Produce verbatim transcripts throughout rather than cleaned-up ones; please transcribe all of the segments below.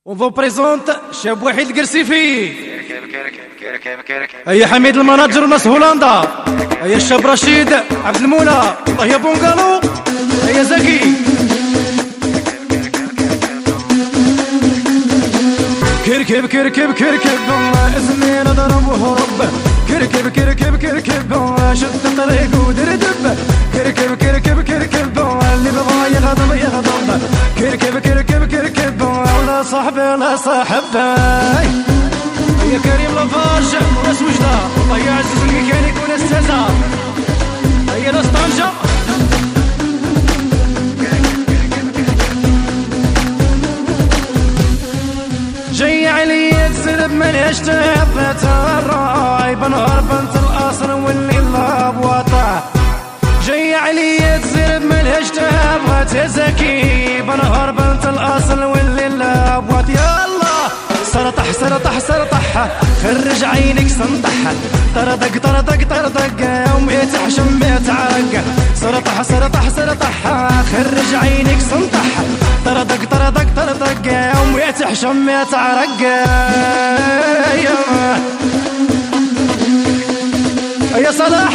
On vous présente شاب وحيد القرسيفي. هيا حميد المناجر ناس هولندا. هيا الشاب رشيد عبد المولى. هيا بونغالو. هيا زكي. كركب كركب كركب اسمي نضرب وهرب. كركب كركب كركب شد الطريق ودر دب. كركب كركب كركب اللي بغى يغضب يغضب. كركب كركب كركب ولا صاحبي ولا صاحبي. يا كريم لافاج وناس وجده. الله يعزز الميكانيك وناس تازا. هيا ناس طنجة. جاي عليا تسرب ملهاش تهبت الراي. بنهار بنت الاصل واللي لابواطه. جاي عليا تسرب ملهاش تهبت يا زكي. بنهار بنت الاصل واللي لابواط. يلا سرطح سرطح سرطح خرج عينك سنطح. طردق طردق طردق يوم يتحشم يتعرق. سرطح سرطح سرطح خرج عينك سنطح. طردق طردق طردق يوم يتحشم يتعرق. يا صلاح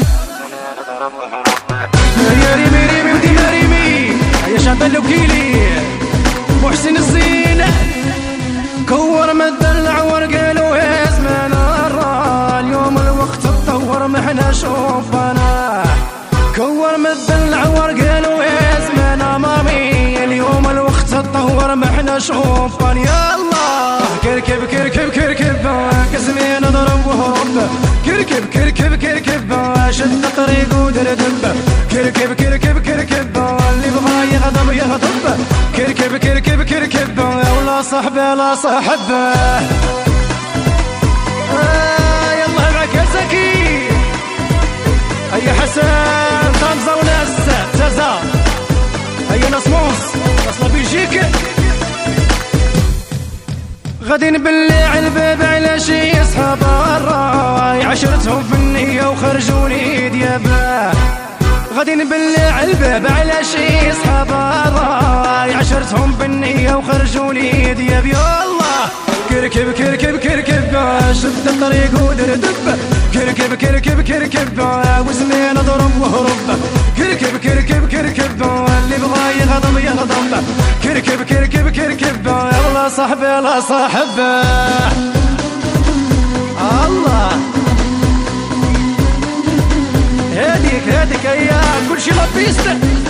يا ريمي ريمي وديما ريمي. يا شعبان وكيلي محسن الزين. كور ما الدلع ورقالو يا زمان الرا. اليوم الوقت تطور ما احنا شوفنا. كور ما الدلع ورقالو يا زمان مامي. اليوم الوقت تطور ما احنا شوفنا. يلا كركب كركب كركب كزمي نضرب وهرب. كركب كركب كركب شد الطريق ودر دب. كركب كركب كركب اللي بغى يغضب يغضب. كركب كركب كركب ولا صاحبي لا صاحبه. آه يلا معك يا زكي. هيا حسن طنجة وناس تازا. هيا ناس موس ناس بلجيك. غادي نبلع الباب على شي صحاب الراي. عشرتهم في النية وخرجوني ديابه. غادي نبلع الباب على شي صحاب الراي. عشرتهم بالنية وخرجوني دياب. يلا كركب كركب كركب شد الطريق ودر دب. كركب كركب كركب وزمي نضرب وهرب. كركب كركب كركب اللي بغى يغضب يغضب. كركب كركب كركب يلا صاحبي لا صاحبه. الله هاديك هاديك هيا كل شي لابيست.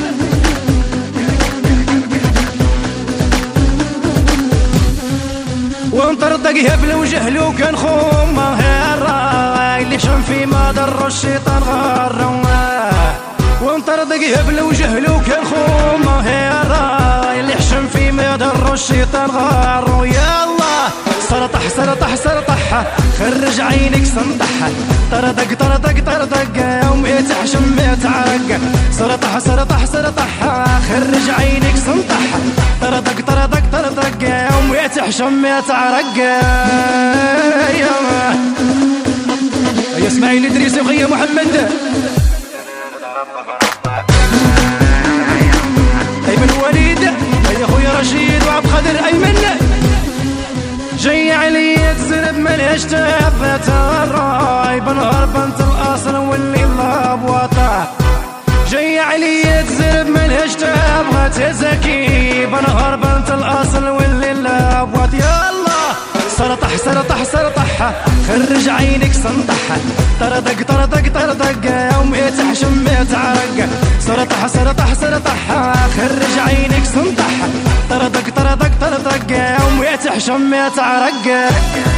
ونطردق هبل وجهلو كان خوما هالراي. اللي شم في ما ضر الشيطان غار. ونطردق هبل وجهلو كان خوما هالراي. اللي حشم في ما ضر الشيطان غار. يلا سرطح سرطح سرطح خرج عينك سنطح. طردق طردق طردق يوم يتحشم يتعرق. سرطح سرطح سرطح خرج عينك سنطح. طردق طردق طردق يوم يتحشم يتعرق. يا اسماعيل ادريس وخيا محمد. ايمن وليد يا خويا رشيد وعبد القادر ايمن. جاي عليا تسرب ملهاش تهبت الراي. بنهار بنت الاصل واللي لابواطه. جاي عليا تسرب ملهاش تهبت يا زكي. بنهار بنت الاصل واللي لابواط. يلا سرطح سرطح سرطح خرج عينك سنطح. طردق طردق طردق يوم يتحشم يتعرق. سرطح سرطح سرطح خرج عينك سنطح. طردق طردق طردق يوم يتحشم يتعرق.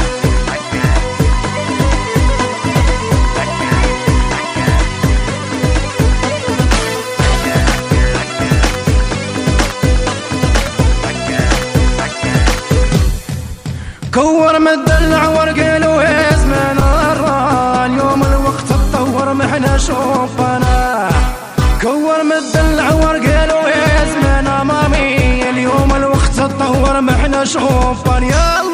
كور ما الدلع ورقالو يا زمان الرا. اليوم الوقت تطور ما احنا شوفنا. كور ما الدلع ورقالو يا زمان مامي. اليوم الوقت تطور ما احنا شوفنا. يلا